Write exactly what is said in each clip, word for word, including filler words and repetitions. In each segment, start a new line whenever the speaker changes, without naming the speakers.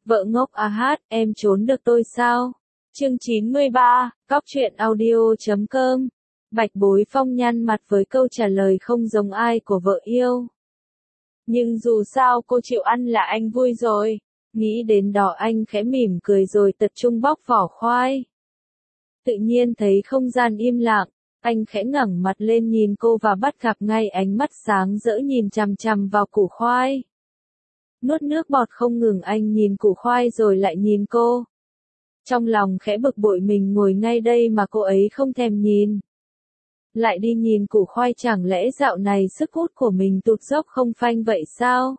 Vợ ngốc à hát, em trốn được tôi sao? Chương chín mươi ba, cóc truyện audio chấm com. Bạch Bối Phong nhăn mặt với câu trả lời không giống ai của vợ yêu. Nhưng dù sao cô chịu ăn là anh vui rồi. Nghĩ đến đó anh khẽ mỉm cười rồi tập trung bóc vỏ khoai. Tự nhiên thấy không gian im lặng, anh khẽ ngẩng mặt lên nhìn cô và bắt gặp ngay ánh mắt sáng rỡ nhìn chằm chằm vào củ khoai. Nuốt nước bọt không ngừng anh nhìn củ khoai rồi lại nhìn cô. Trong lòng khẽ bực bội mình ngồi ngay đây mà cô ấy không thèm nhìn. Lại đi nhìn củ khoai chẳng lẽ dạo này sức hút của mình tụt dốc không phanh vậy sao?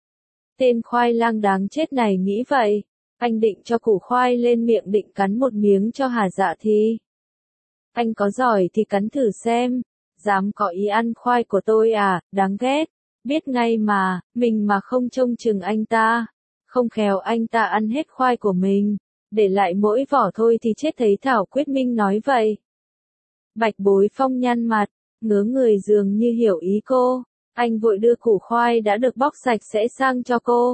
Tên khoai lang đáng chết này nghĩ vậy. Anh định cho củ khoai lên miệng định cắn một miếng cho hà dạ thì. Anh có giỏi thì cắn thử xem. Dám có ý ăn khoai của tôi à, đáng ghét. Biết ngay mà, mình mà không trông chừng anh ta. Không khéo anh ta ăn hết khoai của mình. Để lại mỗi vỏ thôi thì chết thấy Thảo Quyết Minh nói vậy. Bạch Bối Phong nhăn mặt, ngớ người dường như hiểu ý cô. Anh vội đưa củ khoai đã được bóc sạch sẽ sang cho cô.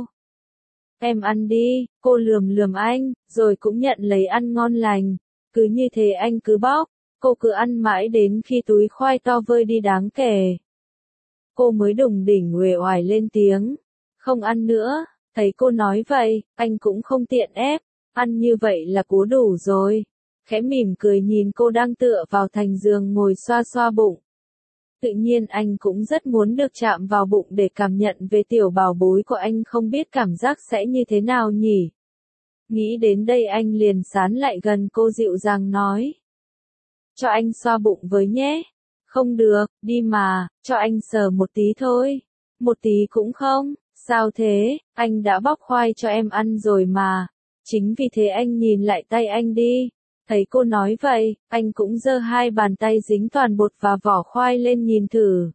Em ăn đi, cô lườm lườm anh, rồi cũng nhận lấy ăn ngon lành. Cứ như thế anh cứ bóc, cô cứ ăn mãi đến khi túi khoai to vơi đi đáng kể. Cô mới đùng đỉnh uể oải lên tiếng. Không ăn nữa, thấy cô nói vậy, anh cũng không tiện ép, ăn như vậy là cố đủ rồi. Khẽ mỉm cười nhìn cô đang tựa vào thành giường ngồi xoa xoa bụng. Tự nhiên anh cũng rất muốn được chạm vào bụng để cảm nhận về tiểu bảo bối của anh không biết cảm giác sẽ như thế nào nhỉ. Nghĩ đến đây anh liền sán lại gần cô dịu dàng nói. Cho anh xoa bụng với nhé. Không được, đi mà, cho anh sờ một tí thôi. Một tí cũng không, sao thế, anh đã bóc khoai cho em ăn rồi mà. Chính vì thế anh nhìn lại tay anh đi. Thấy cô nói vậy, anh cũng giơ hai bàn tay dính toàn bột và vỏ khoai lên nhìn thử.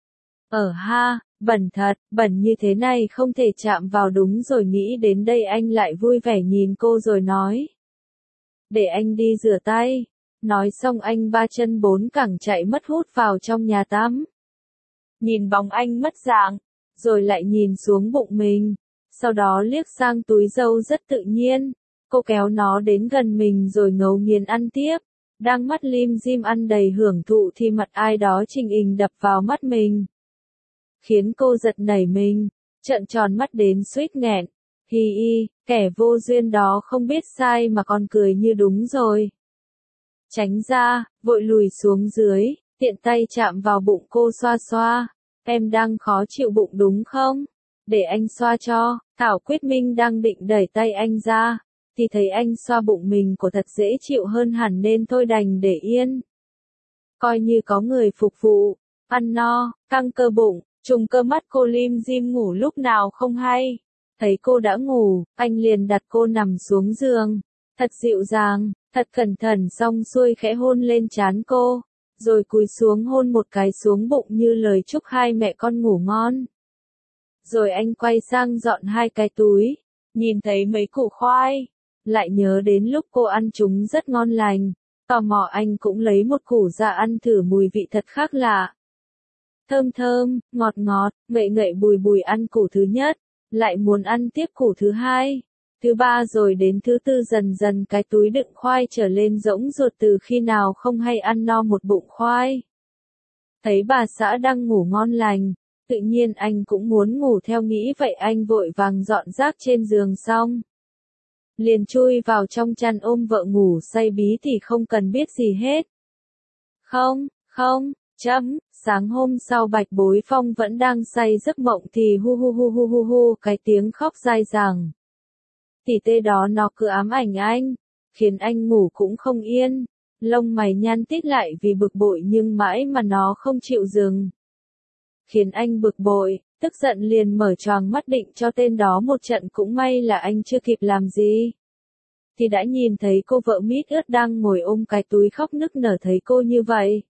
Ở ha, bẩn thật, bẩn như thế này không thể chạm vào đúng rồi nghĩ đến đây anh lại vui vẻ nhìn cô rồi nói. Để anh đi rửa tay. Nói xong anh ba chân bốn cẳng chạy mất hút vào trong nhà tắm. Nhìn bóng anh mất dạng, rồi lại nhìn xuống bụng mình. Sau đó liếc sang túi râu rất tự nhiên. Cô kéo nó đến gần mình rồi ngấu nghiến ăn tiếp. Đang mắt lim dim ăn đầy hưởng thụ thì mặt ai đó trình hình đập vào mắt mình. Khiến cô giật nảy mình, trợn tròn mắt đến suýt nghẹn. Hi hi, kẻ vô duyên đó không biết sai mà còn cười như đúng rồi. Tránh ra, vội lùi xuống dưới, tiện tay chạm vào bụng cô xoa xoa. Em đang khó chịu bụng đúng không? Để anh xoa cho. Thảo Quyết Minh đang định đẩy tay anh ra. Thì thấy anh xoa bụng mình của thật dễ chịu hơn hẳn nên thôi đành để yên. Coi như có người phục vụ, ăn no, căng cơ bụng, trùng cơ mắt cô lim dim ngủ lúc nào không hay. Thấy cô đã ngủ, anh liền đặt cô nằm xuống giường. Thật dịu dàng, thật cẩn thận xong xuôi khẽ hôn lên trán cô. Rồi cúi xuống hôn một cái xuống bụng như lời chúc hai mẹ con ngủ ngon. Rồi anh quay sang dọn hai cái túi, nhìn thấy mấy củ khoai. Lại nhớ đến lúc cô ăn chúng rất ngon lành. Tò mò anh cũng lấy một củ ra ăn thử mùi vị thật khác lạ. Thơm thơm, ngọt ngọt, ngậy ngậy bùi bùi ăn củ thứ nhất. Lại muốn ăn tiếp củ thứ hai. Thứ ba rồi đến thứ tư dần dần cái túi đựng khoai trở lên rỗng ruột từ khi nào không hay ăn no một bụng khoai. Thấy bà xã đang ngủ ngon lành. Tự nhiên anh cũng muốn ngủ theo nghĩ vậy anh vội vàng dọn rác trên giường xong. Liền chui vào trong chăn ôm vợ ngủ say bí thì không cần biết gì hết. Không, không, chấm, sáng hôm sau Bạch Bối Phong vẫn đang say giấc mộng thì hu hu hu hu hu hu cái tiếng khóc dai dẳng. Tỉ tê đó nó cứ ám ảnh anh, khiến anh ngủ cũng không yên, lông mày nhăn tít lại vì bực bội nhưng mãi mà nó không chịu dừng. Khiến anh bực bội, tức giận liền mở choàng mắt định cho tên đó một trận cũng may là anh chưa kịp làm gì. Thì đã nhìn thấy cô vợ mít ướt đang ngồi ôm cái túi khóc nức nở thấy cô như vậy.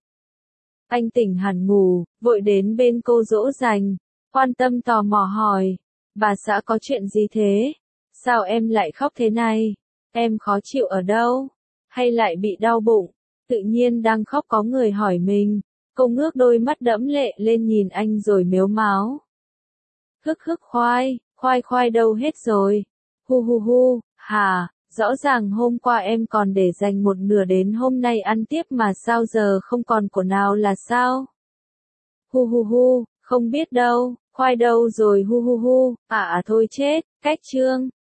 Anh tỉnh hẳn ngủ, vội đến bên cô dỗ dành, quan tâm tò mò hỏi, bà xã có chuyện gì thế? Sao em lại khóc thế này? Em khó chịu ở đâu? Hay lại bị đau bụng? Tự nhiên đang khóc có người hỏi mình, cô ngước đôi mắt đẫm lệ lên nhìn anh rồi mếu máo. Hức hức khoai, khoai khoai đâu hết rồi? Hu hu hu, hà, rõ ràng hôm qua em còn để dành một nửa đến hôm nay ăn tiếp mà sao giờ không còn của nào là sao? Hu hu hu, không biết đâu, khoai đâu rồi hu hu hu, à à thôi chết, cách chương.